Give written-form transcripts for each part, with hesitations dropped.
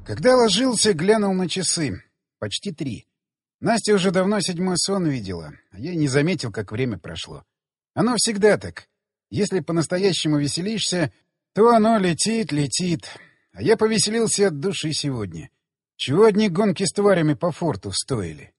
Когда ложился, глянул на часы. Почти 3. Настя уже давно 7-й сон видела, а я и не заметил, как время прошло. Оно всегда так. Если по-настоящему веселишься, то оно летит, летит. А я повеселился от души сегодня. Чего одни гонки с тварями по форту стоили.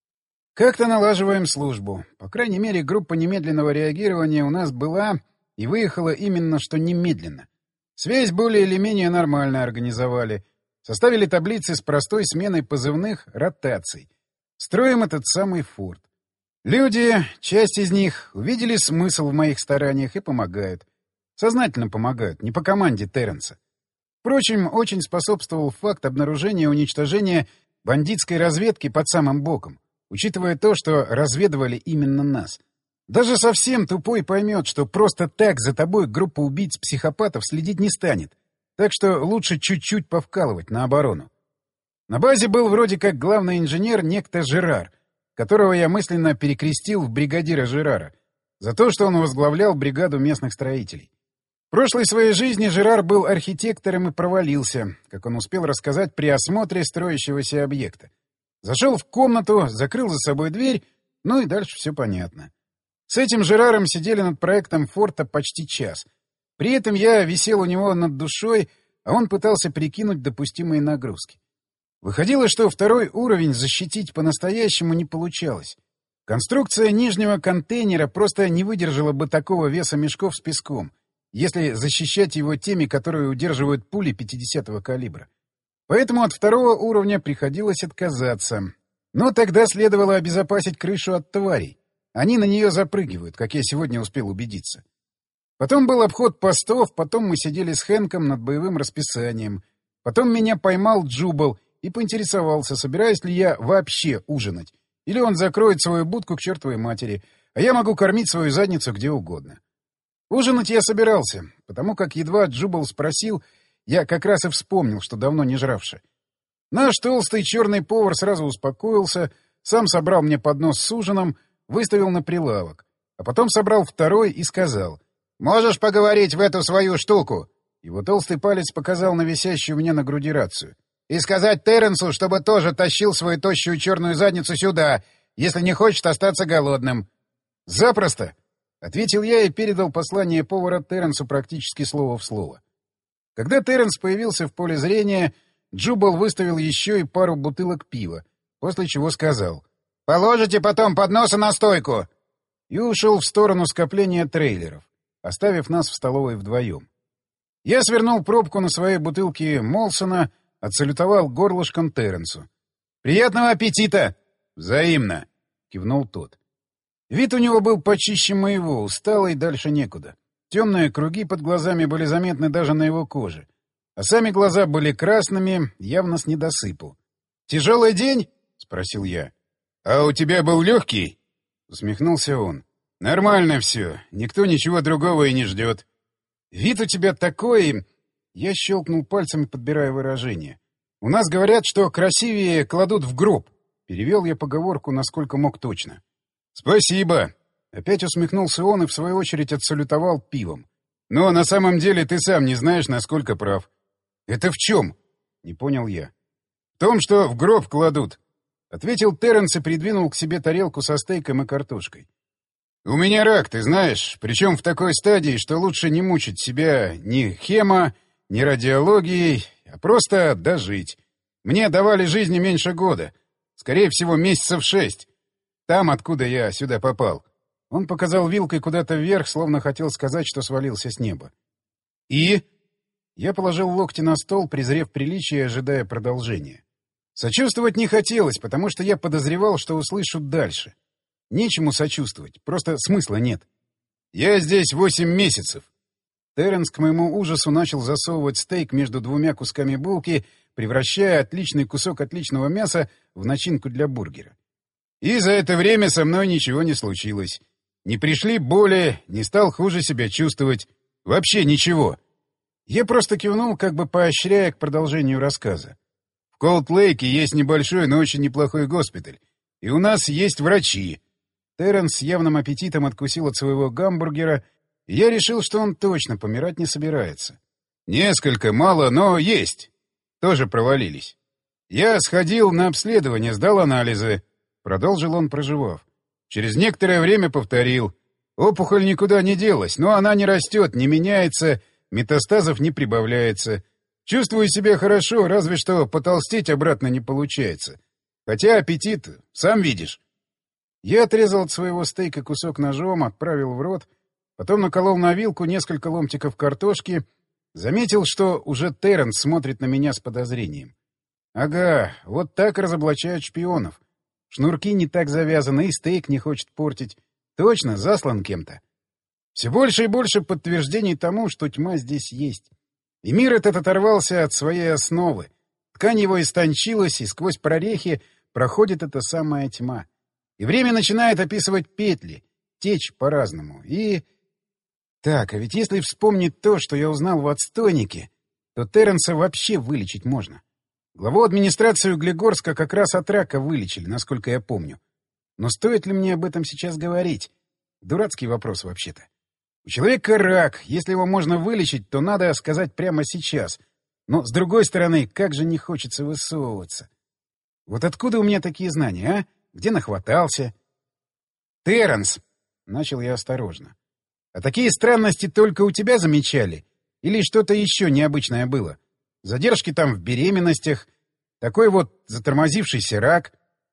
Как-то налаживаем службу. По крайней мере, группа немедленного реагирования у нас была и выехала именно что немедленно. Связь более или менее нормально организовали. Составили таблицы с простой сменой позывных ротаций. Строим этот самый форт. Люди, часть из них, увидели смысл в моих стараниях и помогают. Сознательно помогают, не по команде Терренса. Впрочем, очень способствовал факт обнаружения и уничтожения бандитской разведки под самым боком, учитывая то, что разведывали именно нас. Даже совсем тупой поймет, что просто так за тобой группа убийц-психопатов следить не станет. Так что лучше чуть-чуть повкалывать на оборону. На базе был вроде как главный инженер некто Жерар, которого я мысленно перекрестил в бригадира Жерара, за то, что он возглавлял бригаду местных строителей. В прошлой своей жизни Жерар был архитектором и провалился, как он успел рассказать при осмотре строящегося объекта. Зашел в комнату, закрыл за собой дверь, ну и дальше все понятно. С этим Жераром сидели над проектом форта почти час. При этом я висел у него над душой, а он пытался прикинуть допустимые нагрузки. Выходило, что второй уровень защитить по-настоящему не получалось. Конструкция нижнего контейнера просто не выдержала бы такого веса мешков с песком, если защищать его теми, которые удерживают пули 50-го калибра. Поэтому от второго уровня приходилось отказаться. Но тогда следовало обезопасить крышу от тварей. Они на нее запрыгивают, как я сегодня успел убедиться. Потом был обход постов, потом мы сидели с Хэнком над боевым расписанием. Потом меня поймал Джубал и поинтересовался, собираюсь ли я вообще ужинать. Или он закроет свою будку к чертовой матери, а я могу кормить свою задницу где угодно. Ужинать я собирался, потому как едва Джубал спросил, я как раз и вспомнил, что давно не жравши. Наш толстый черный повар сразу успокоился, сам собрал мне поднос с ужином, выставил на прилавок, а потом собрал второй и сказал: «Можешь поговорить в эту свою штуку?» Его толстый палец показал на висящую у меня на груди рацию. «И сказать Терренсу, чтобы тоже тащил свою тощую черную задницу сюда, если не хочет остаться голодным». «Запросто!» — ответил я и передал послание повара Терренсу практически слово в слово. Когда Терренс появился в поле зрения, Джубал выставил еще и пару бутылок пива, после чего сказал: «Положите потом подносы на стойку!» и ушел в сторону скопления трейлеров, оставив нас в столовой вдвоем. Я свернул пробку на своей бутылке Молсона, отсалютовал горлышком Терренсу. «Приятного аппетита!» «Взаимно!» — кивнул тот. Вид у него был почище моего, усталый, дальше некуда. Темные круги под глазами были заметны даже на его коже, а сами глаза были красными, явно с недосыпу. «Тяжелый день?» — спросил я. «А у тебя был легкий?» — усмехнулся он. «Нормально все, никто ничего другого и не ждет». «Вид у тебя такой...» Я щелкнул пальцами, подбирая выражение. «У нас говорят, что красивее кладут в гроб». Перевел я поговорку, насколько мог точно. «Спасибо!» Опять усмехнулся он и, в свою очередь, отсалютовал пивом. «Но на самом деле ты сам не знаешь, насколько прав». «Это в чем?» — не понял я. «В том, что в гроб кладут», — ответил Терренс и придвинул к себе тарелку со стейком и картошкой. «У меня рак, ты знаешь, причем в такой стадии, что лучше не мучить себя ни хемо, ни радиологией, а просто дожить. Мне давали жизни меньше года, скорее всего, месяцев 6. Там, откуда я сюда попал». Он показал вилкой куда-то вверх, словно хотел сказать, что свалился с неба. «И?» Я положил локти на стол, презрев приличие и ожидая продолжения. Сочувствовать не хотелось, потому что я подозревал, что услышу дальше. Нечему сочувствовать, просто смысла нет. «Я здесь 8 месяцев». Терренс, к моему ужасу, начал засовывать стейк между двумя кусками булки, превращая отличный кусок отличного мяса в начинку для бургера. «И за это время со мной ничего не случилось. Не пришли боли, не стал хуже себя чувствовать. Вообще ничего». Я просто кивнул, как бы поощряя к продолжению рассказа. «В Колд-Лейке есть небольшой, но очень неплохой госпиталь. И у нас есть врачи». Терренс с явным аппетитом откусил от своего гамбургера, и я решил, что он точно помирать не собирается. «Несколько, мало, но есть. тоже провалились. Я сходил на обследование, сдал анализы. Продолжил он, проживав. Через некоторое время повторил. Опухоль никуда не делась, но она не растет, не меняется, метастазов не прибавляется. Чувствую себя хорошо, разве что потолстеть обратно не получается. Хотя аппетит, сам видишь. Я отрезал от своего стейка кусок ножом, отправил в рот, потом наколол на вилку несколько ломтиков картошки, заметил, что уже Терренс смотрит на меня с подозрением. Ага, вот так разоблачают шпионов. Шнурки не так завязаны, и стейк не хочет портить. Точно, заслан кем-то. Все больше и больше подтверждений тому, что тьма здесь есть. И мир этот оторвался от своей основы. Ткань его истончилась, и сквозь прорехи проходит эта самая тьма. И время начинает описывать петли, течь по-разному. И... Так, а ведь если вспомнить то, что я узнал в отстойнике, то Терренса вообще вылечить можно. Главу администрации Углегорска как раз от рака вылечили, насколько я помню. Но стоит ли мне об этом сейчас говорить? Дурацкий вопрос вообще-то. У человека рак. Если его можно вылечить, то надо сказать прямо сейчас. Но, с другой стороны, как же не хочется высовываться. Вот откуда у меня такие знания, а? Где нахватался? «Терренс!» — начал я осторожно. «А такие странности только у тебя замечали? Или что-то еще необычное было? Задержки там в беременностях? Такой вот затормозившийся рак?»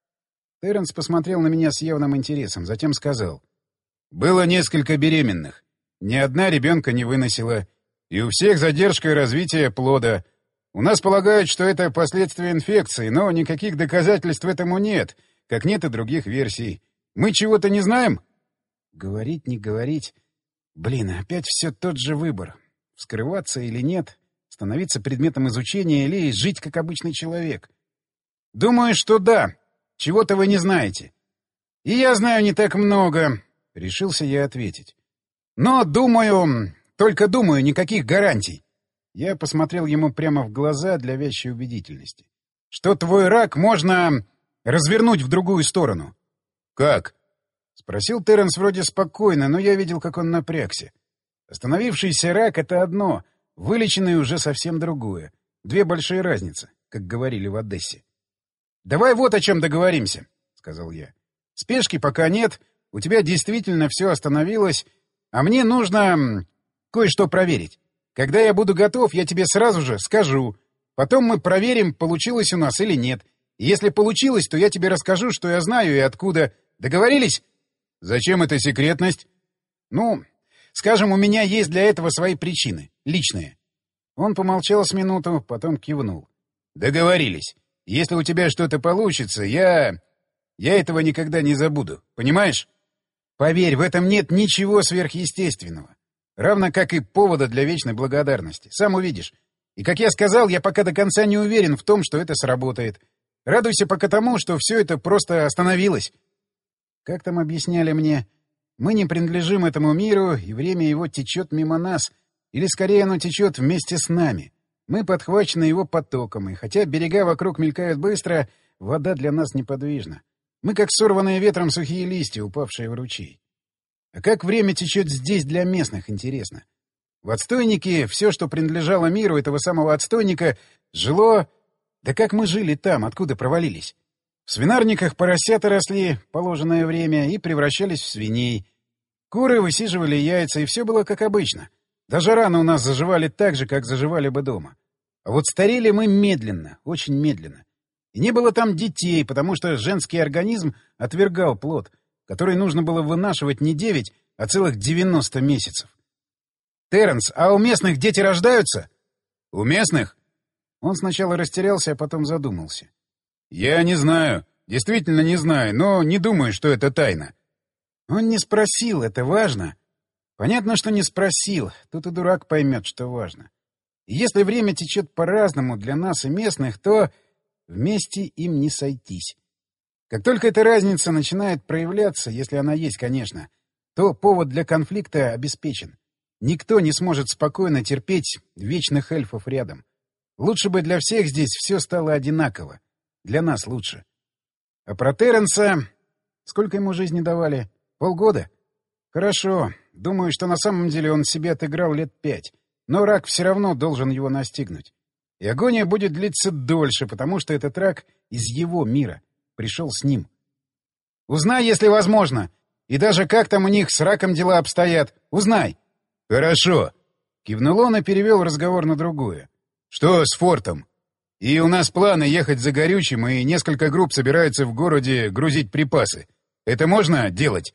Терренс посмотрел на меня с явным интересом, затем сказал. «Было несколько беременных. Ни одна ребенка не выносила. И у всех задержка развития плода. У нас полагают, что это последствия инфекции, но никаких доказательств этому нет, как нет и других версий. Мы чего-то не знаем?» Говорить, не говорить. Блин, опять все тот же выбор. Вскрываться или нет, становиться предметом изучения или жить как обычный человек. «Думаю, что да. Чего-то вы не знаете. И я знаю не так много», — решился я ответить. «Но думаю, только думаю, никаких гарантий». Я посмотрел ему прямо в глаза для вящей убедительности. «Что твой рак можно развернуть в другую сторону». «Как?» — спросил Терренс вроде спокойно, но я видел, как он напрягся. Остановившийся рак — это одно, вылеченный уже совсем другое. Две большие разницы, как говорили в Одессе. «Давай вот о чем договоримся», — сказал я. «Спешки пока нет, у тебя действительно все остановилось, а мне нужно кое-что проверить. Когда я буду готов, я тебе сразу же скажу. Потом мы проверим, получилось у нас или нет. И если получилось, то я тебе расскажу, что я знаю и откуда. Договорились?» «Зачем эта секретность?» «Ну, скажем, у меня есть для этого свои причины, личные». Он помолчал с минуту, потом кивнул. «Договорились. Если у тебя что-то получится, я этого никогда не забуду. Понимаешь? Поверь, в этом нет ничего сверхъестественного. Равно как и повода для вечной благодарности. Сам увидишь. И, как я сказал, я пока до конца не уверен в том, что это сработает. Радуйся пока тому, что все это просто остановилось. Как там объясняли мне, мы не принадлежим этому миру, и время его течет мимо нас. Или, скорее, оно течет вместе с нами. Мы подхвачены его потоком, и хотя берега вокруг мелькают быстро, вода для нас неподвижна. Мы как сорванные ветром сухие листья, упавшие в ручей. А как время течет здесь для местных, интересно? В отстойнике все, что принадлежало миру этого самого отстойника, жило... Да как мы жили там, откуда провалились? В свинарниках поросята росли положенное время и превращались в свиней. Куры высиживали яйца, и все было как обычно. Даже раны у нас заживали так же, как заживали бы дома. А вот старели мы медленно, очень медленно. И не было там детей, потому что женский организм отвергал плод, который нужно было вынашивать не 9, а целых 90 месяцев. «Терренс, а у местных дети рождаются?» «У местных?» Он сначала растерялся, а потом задумался. «Я не знаю, действительно не знаю, но не думаю, что это тайна». Он не спросил, это важно. Понятно, что не спросил, тут и дурак поймет, что важно. И если время течет по-разному для нас и местных, то вместе им не сойтись. Как только эта разница начинает проявляться, если она есть, конечно, то повод для конфликта обеспечен. Никто не сможет спокойно терпеть вечных эльфов рядом. Лучше бы для всех здесь все стало одинаково. Для нас лучше. А про Терренса... Сколько ему жизни давали? Полгода? Хорошо. Думаю, что на самом деле он себе отыграл лет 5. Но рак все равно должен его настигнуть. И агония будет длиться дольше, потому что этот рак из его мира. Пришел с ним. Узнай, если возможно. И даже как там у них с раком дела обстоят. Узнай. Хорошо. Кивнул он и перевел разговор на другое. Что с фортом? И у нас планы ехать за горючим, и несколько групп собираются в городе грузить припасы. Это можно делать?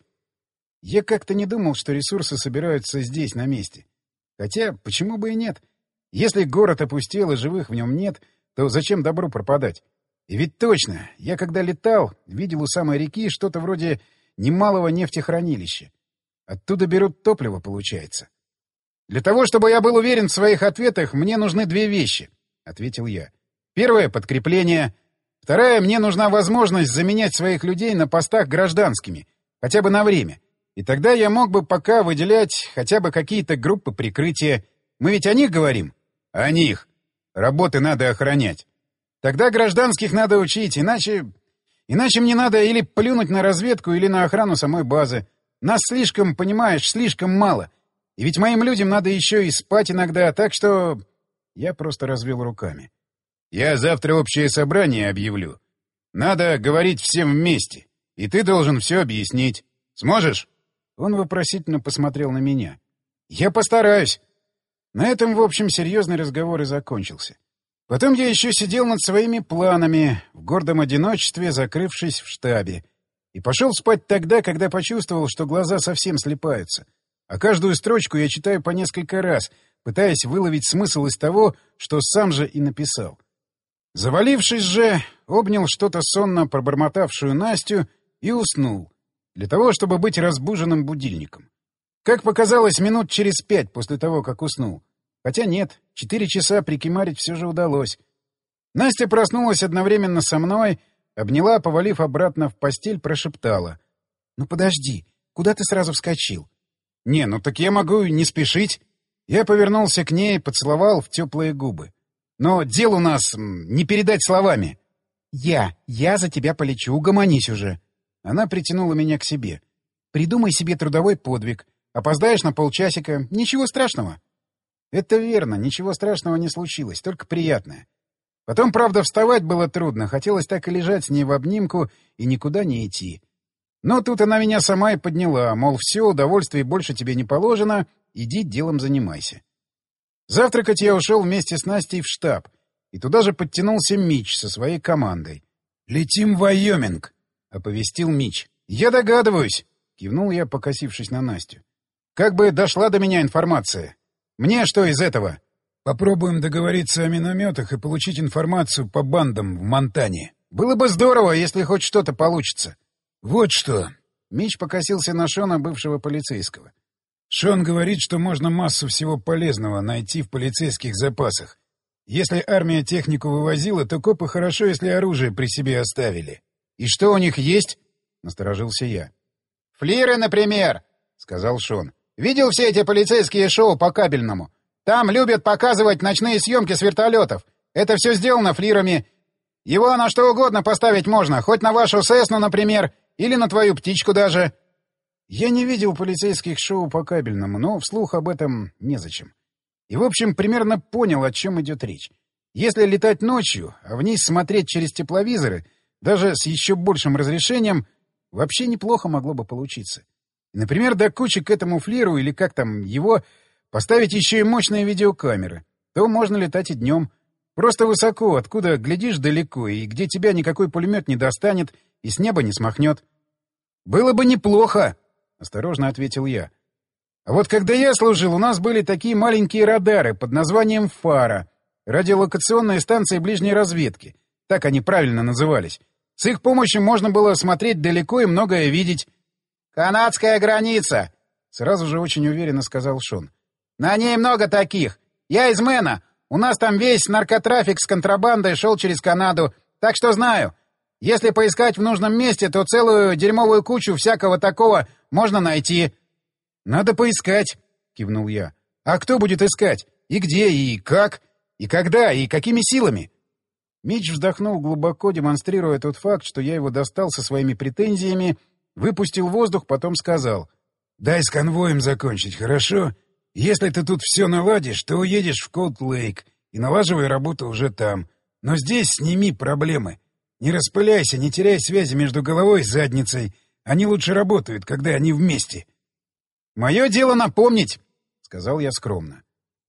Я как-то не думал, что ресурсы собираются здесь, на месте. Хотя, почему бы и нет? Если город опустел и живых в нем нет, то зачем добру пропадать? И ведь точно, я когда летал, видел у самой реки что-то вроде немалого нефтехранилища. Оттуда берут топливо, получается. «Для того, чтобы я был уверен в своих ответах, мне нужны две вещи», — ответил я. «Первое — подкрепление. Вторая — мне нужна возможность заменять своих людей на постах гражданскими, хотя бы на время. И тогда я мог бы пока выделять хотя бы какие-то группы прикрытия. Мы ведь о них говорим?» «О них. Работы надо охранять. Тогда гражданских надо учить, иначе мне надо или плюнуть на разведку, или на охрану самой базы. Нас слишком, понимаешь, слишком мало. И ведь моим людям надо еще и спать иногда, так что...» Я просто развел руками. «Я завтра общее собрание объявлю. Надо говорить всем вместе. И ты должен все объяснить. Сможешь?» Он вопросительно посмотрел на меня. «Я постараюсь». На этом, в общем, серьезный разговор и закончился. Потом я еще сидел над своими планами, в гордом одиночестве, закрывшись в штабе. И пошел спать тогда, когда почувствовал, что глаза совсем слипаются. А каждую строчку я читаю по несколько раз, пытаясь выловить смысл из того, что сам же и написал. Завалившись же, обнял что-то сонно пробормотавшую Настю и уснул, для того, чтобы быть разбуженным будильником. Как показалось, минут через 5 после того, как уснул. Хотя нет, 4 часа прикимарить все же удалось. Настя проснулась одновременно со мной, обняла, повалив обратно в постель, прошептала. «Ну подожди, куда ты сразу вскочил?» «Не, ну так я могу не спешить». Я повернулся к ней, поцеловал в теплые губы. «Но дел у нас не передать словами». Я за тебя полечу, угомонись уже». Она притянула меня к себе. «Придумай себе трудовой подвиг. Опоздаешь на полчасика. Ничего страшного». Это верно, ничего страшного не случилось, только приятное. Потом, правда, вставать было трудно, хотелось так и лежать с ней в обнимку и никуда не идти. Но тут она меня сама и подняла, мол, все, удовольствий больше тебе не положено, иди делом занимайся. Завтракать я ушел вместе с Настей в штаб, и туда же подтянулся Мич со своей командой. «Летим в Вайоминг», — оповестил Мич. «Я догадываюсь», — кивнул я, покосившись на Настю. «Как бы дошла до меня информация. Мне что из этого?» «Попробуем договориться о минометах и получить информацию по бандам в Монтане. Было бы здорово, если хоть что-то получится». «Вот что!» — Мич покосился на Шона, бывшего полицейского. «Шон говорит, что можно массу всего полезного найти в полицейских запасах. Если армия технику вывозила, то копы хорошо, если оружие при себе оставили». «И что у них есть?» — насторожился я. «Флиры, например», — сказал Шон. «Видел все эти полицейские шоу по кабельному? Там любят показывать ночные съемки с вертолетов. Это все сделано флирами. Его на что угодно поставить можно, хоть на вашу Сесну, например, или на твою птичку даже». Я не видел полицейских шоу по кабельному, но вслух об этом незачем. И, в общем, примерно понял, о чем идет речь. Если летать ночью, а вниз смотреть через тепловизоры, даже с еще большим разрешением, вообще неплохо могло бы получиться. Например, до кучи к этому флиру, или как там его, поставить еще и мощные видеокамеры. То можно летать и днем. Просто высоко, откуда глядишь далеко, и где тебя никакой пулемет не достанет и с неба не смахнет. «Было бы неплохо», — осторожно ответил я. «А вот когда я служил, у нас были такие маленькие радары под названием «Фара», радиолокационные станции ближней разведки. Так они правильно назывались. С их помощью можно было смотреть далеко и многое видеть». «Канадская граница», — сразу же очень уверенно сказал Шон. «На ней много таких. Я из Мэна. У нас там весь наркотрафик с контрабандой шел через Канаду, так что знаю. Если поискать в нужном месте, то целую дерьмовую кучу всякого такого можно найти». «Надо поискать», — кивнул я. «А кто будет искать? И где, и как? И когда, и какими силами?» Мич вздохнул глубоко, демонстрируя тот факт, что я его достал со своими претензиями, выпустил воздух, потом сказал. «Дай с конвоем закончить, хорошо? Если ты тут все наладишь, то уедешь в Колд-Лейк и налаживай работу уже там. Но здесь сними проблемы. Не распыляйся, не теряй связи между головой и задницей. Они лучше работают, когда они вместе. — Мое дело напомнить, — сказал я скромно.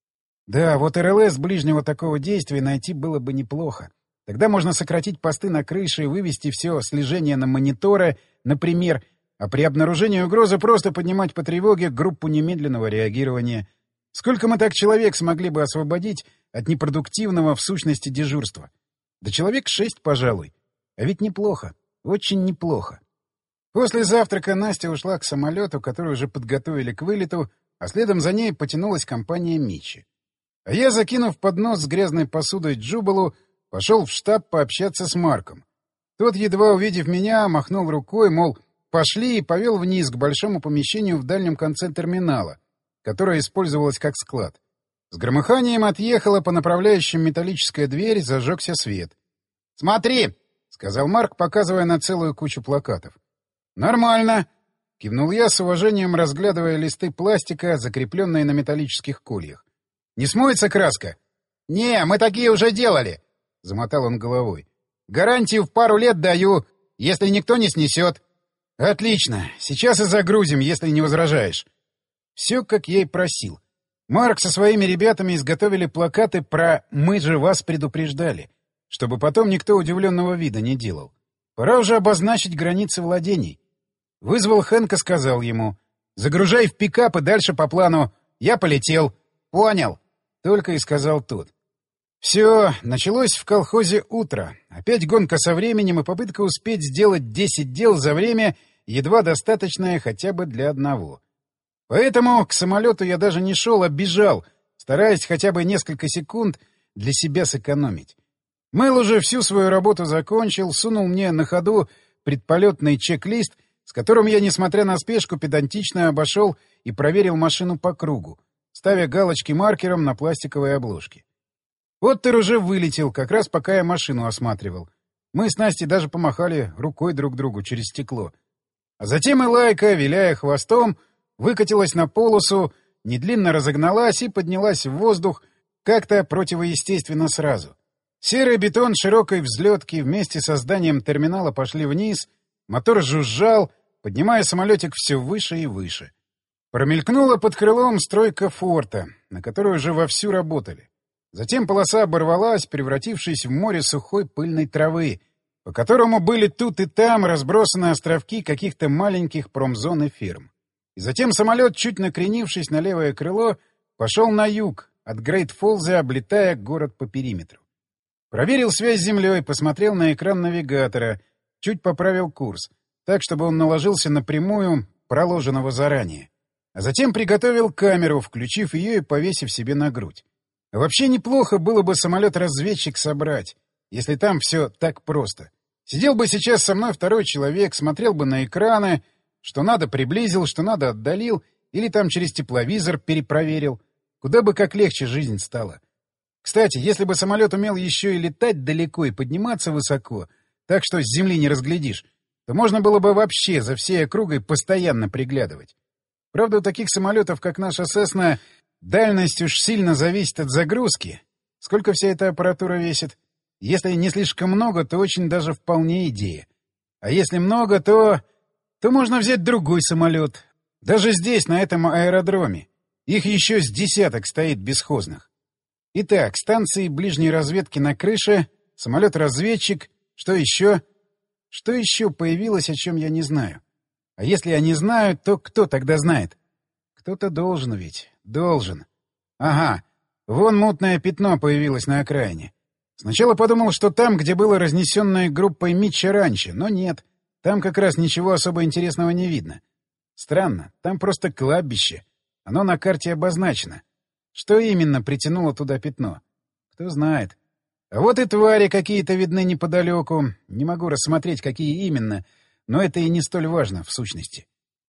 Да, вот РЛС ближнего такого действия найти было бы неплохо. Тогда можно сократить посты на крыше и вывести все слежение на мониторы, например, а при обнаружении угрозы просто поднимать по тревоге группу немедленного реагирования. Сколько мы так человек смогли бы освободить от непродуктивного в сущности дежурства? Да человек 6, пожалуй. А ведь неплохо. Очень неплохо. После завтрака Настя ушла к самолету, который уже подготовили к вылету, а следом за ней потянулась компания Митчи. А я, закинув поднос с грязной посудой Джубалу, пошел в штаб пообщаться с Марком. Тот, едва увидев меня, махнул рукой, мол, пошли, и повел вниз к большому помещению в дальнем конце терминала, которое использовалось как склад. С громыханием отъехала по направляющим металлическая дверь, зажегся свет. «Смотри!» — сказал Марк, показывая на целую кучу плакатов. «Нормально!» — кивнул я с уважением, разглядывая листы пластика, закрепленные на металлических кольях. «Не смоется краска?» «Не, мы такие уже делали!» — замотал он головой. «Гарантию в пару лет даю, если никто не снесет». «Отлично. Сейчас и загрузим, если не возражаешь». Все, как я и просил. Марк со своими ребятами изготовили плакаты про «Мы же вас предупреждали», чтобы потом никто удивленного вида не делал. Пора уже обозначить границы владений. Вызвал Хэнка, сказал ему: «Загружай в пикап и дальше по плану. Я полетел». «Понял», — только и сказал тот. Все, началось в колхозе утро. Опять гонка со временем и попытка успеть сделать 10 дел за время, едва достаточное хотя бы для одного. Поэтому к самолету я даже не шел, а бежал, стараясь хотя бы несколько секунд для себя сэкономить. Мэл уже всю свою работу закончил, сунул мне на ходу предполетный чек-лист, с которым я, несмотря на спешку, педантично обошел и проверил машину по кругу, ставя галочки маркером на пластиковой обложке. Оттер уже вылетел, как раз пока я машину осматривал. Мы с Настей даже помахали рукой друг другу через стекло. А затем и Лайка, виляя хвостом, выкатилась на полосу, недлинно разогналась и поднялась в воздух как-то противоестественно сразу. Серый бетон широкой взлетки вместе со зданием терминала пошли вниз, мотор жужжал, поднимая самолетик все выше и выше. Промелькнула под крылом стройка форта, на которой уже вовсю работали. Затем полоса оборвалась, превратившись в море сухой пыльной травы, по которому были тут и там разбросаны островки каких-то маленьких промзон и ферм. И затем самолет, чуть накренившись на левое крыло, пошел на юг, от Грейт-Фоллза, облетая город по периметру. Проверил связь с землей, посмотрел на экран навигатора, чуть поправил курс, так, чтобы он наложился напрямую, проложенного заранее. А затем приготовил камеру, включив ее и повесив себе на грудь. Вообще неплохо было бы самолет-разведчик собрать, если там все так просто. Сидел бы сейчас со мной второй человек, смотрел бы на экраны, что надо приблизил, что надо отдалил, или там через тепловизор перепроверил. Куда бы как легче жизнь стала. Кстати, если бы самолет умел еще и летать далеко и подниматься высоко, так что с земли не разглядишь, то можно было бы вообще за всей округой постоянно приглядывать. Правда, у таких самолетов, как наша «Сесна», дальность уж сильно зависит от загрузки. Сколько вся эта аппаратура весит? Если не слишком много, то очень даже вполне идея. А если много, то можно взять другой самолет. Даже здесь, на этом аэродроме. Их еще с десяток стоит бесхозных. Итак, станции ближней разведки на крыше, самолет-разведчик. Что еще? Что еще появилось, о чем я не знаю? А если я не знаю, то кто тогда знает? Кто-то должен ведь. Должен. Ага. Вон мутное пятно появилось на окраине. Сначала подумал, что там, где было разнесенное группой Митча раньше, но нет. Там как раз ничего особо интересного не видно. Странно. Там просто кладбище. Оно на карте обозначено. Что именно притянуло туда пятно? Кто знает. А вот и твари какие-то видны неподалеку. Не могу рассмотреть, какие именно, но это и не столь важно в сущности.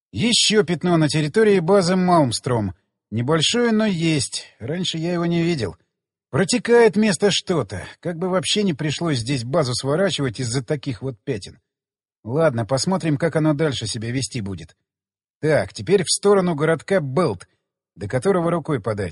Еще пятно на территории базы Малмстром. Небольшое, но есть. Раньше я его не видел. Протекает место что-то. Как бы вообще не пришлось здесь базу сворачивать из-за таких вот пятен. Ладно, посмотрим, как оно дальше себя вести будет. Так, теперь в сторону городка Белт, до которого рукой подать.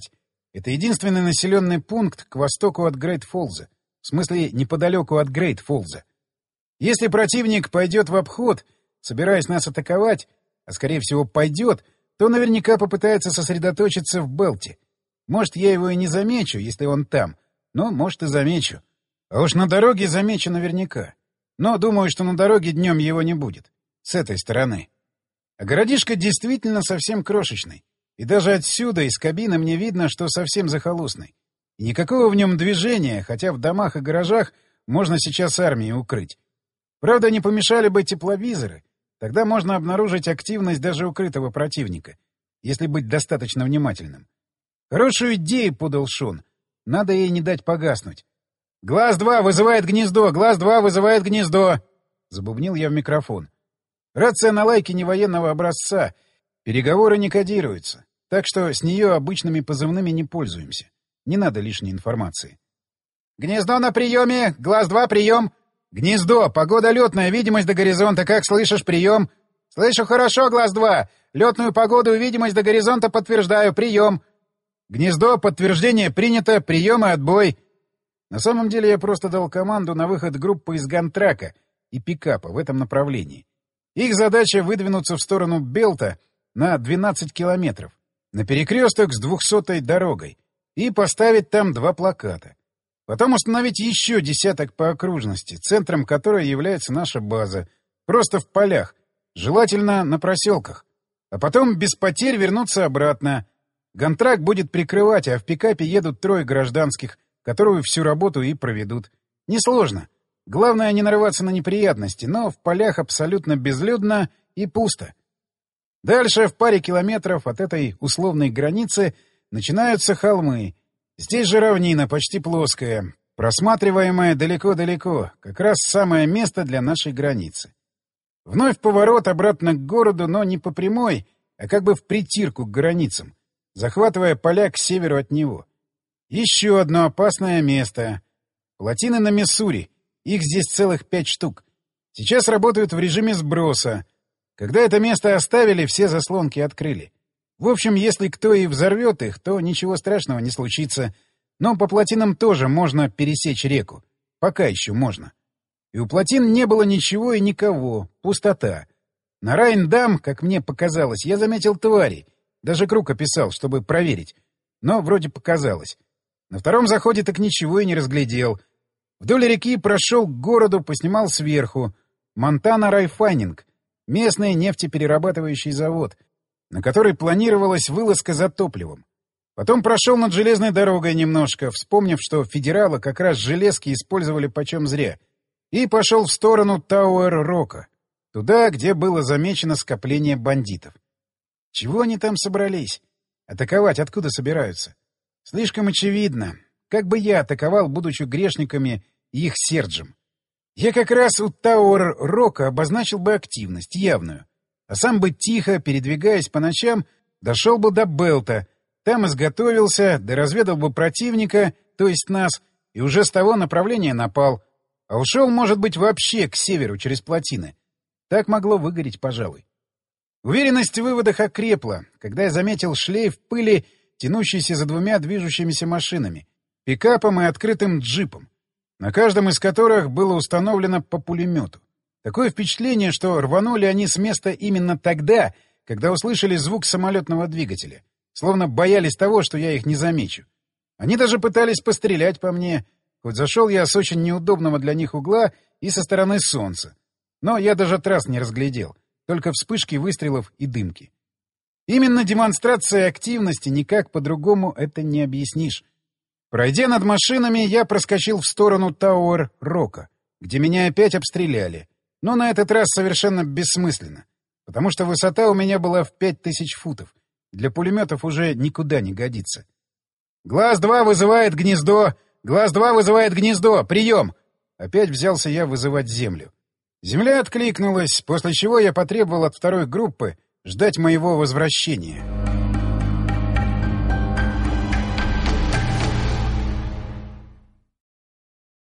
Это единственный населенный пункт к востоку от Грейт-Фоллза. В смысле, неподалеку от Грейт-Фоллза. Если противник пойдет в обход, собираясь нас атаковать, а скорее всего пойдет, то наверняка попытается сосредоточиться в Белте. Может, я его и не замечу, если он там, но, может, и замечу. А уж на дороге замечу наверняка. Но думаю, что на дороге днем его не будет. С этой стороны. А городишко действительно совсем крошечный. И даже отсюда, из кабины, мне видно, что совсем захолустный. И никакого в нем движения, хотя в домах и гаражах можно сейчас армии укрыть. Правда, не помешали бы тепловизоры. Тогда можно обнаружить активность даже укрытого противника, если быть достаточно внимательным. Хорошую идею подал Шон. Надо ей не дать погаснуть. «Глаз-2 вызывает гнездо! Глаз-2 вызывает гнездо!» — забубнил я в микрофон. Рация на лайке не военного образца. Переговоры не кодируются. Так что с нее обычными позывными не пользуемся. Не надо лишней информации. «Гнездо на приеме! Глаз-2, прием! Гнездо! Погода летная, видимость до горизонта. Как слышишь, прием! Слышу хорошо, Глаз-2! Летную погоду и видимость до горизонта подтверждаю. Прием! Гнездо, подтверждение принято. Прием и отбой!» На самом деле я просто дал команду на выход группы из гантрака и пикапа в этом направлении. Их задача — выдвинуться в сторону Белта на 12 километров, на перекресток с 200-й дорогой, и поставить там 2 плаката. Потом установить еще десяток по окружности, центром которой является наша база, просто в полях, желательно на проселках. А потом без потерь вернуться обратно. Гантрак будет прикрывать, а в пикапе едут 3 гражданских, которую всю работу и проведут. Несложно. Главное не нарываться на неприятности, но в полях абсолютно безлюдно и пусто. Дальше, в паре километров от этой условной границы, начинаются холмы. Здесь же равнина, почти плоская, просматриваемая далеко-далеко, как раз самое место для нашей границы. Вновь поворот обратно к городу, но не по прямой, а как бы в притирку к границам, захватывая поля к северу от него. Еще одно опасное место. Плотины на Миссури. Их здесь целых 5 штук. Сейчас работают в режиме сброса. Когда это место оставили, все заслонки открыли. В общем, если кто и взорвет их, то ничего страшного не случится. Но по плотинам тоже можно пересечь реку. Пока еще можно. И у плотин не было ничего и никого. Пустота. На Райн-Дам, как мне показалось, я заметил тварей. Даже круг описал, чтобы проверить. Но вроде показалось. На втором заходе так ничего и не разглядел. Вдоль реки прошел к городу, поснимал сверху. Монтана Райфайнинг. Местный нефтеперерабатывающий завод, на который планировалась вылазка за топливом. Потом прошел над железной дорогой немножко, вспомнив, что федералы как раз железки использовали почем зря. И пошел в сторону Тауэр-Рока. Туда, где было замечено скопление бандитов. Чего они там собрались? Атаковать откуда собираются? Слишком очевидно. Как бы я атаковал, будучи грешниками и их Серджем? Я как раз у Тауэр-Рока обозначил бы активность, явную. А сам бы тихо, передвигаясь по ночам, дошел бы до Белта, там изготовился, доразведал бы противника, то есть нас, и уже с того направления напал. А ушел, может быть, вообще к северу, через плотины. Так могло выгореть, пожалуй. Уверенность в выводах окрепла, когда я заметил шлейф пыли, тянущийся за 2 движущимися машинами, пикапом и открытым джипом, на каждом из которых было установлено по пулемету. Такое впечатление, что рванули они с места именно тогда, когда услышали звук самолетного двигателя, словно боялись того, что я их не замечу. Они даже пытались пострелять по мне, хоть зашел я с очень неудобного для них угла и со стороны солнца. Но я даже трасс не разглядел, только вспышки выстрелов и дымки. Именно демонстрация активности, никак по-другому это не объяснишь. Пройдя над машинами, я проскочил в сторону Тауэр-Рока, где меня опять обстреляли. Но на этот раз совершенно бессмысленно, потому что высота у меня была в 5000 футов. Для пулеметов уже никуда не годится. «Глаз-2 вызывает гнездо! Глаз-2 вызывает гнездо! Прием!» Опять взялся я вызывать землю. Земля откликнулась, после чего я потребовал от второй группы ждать моего возвращения.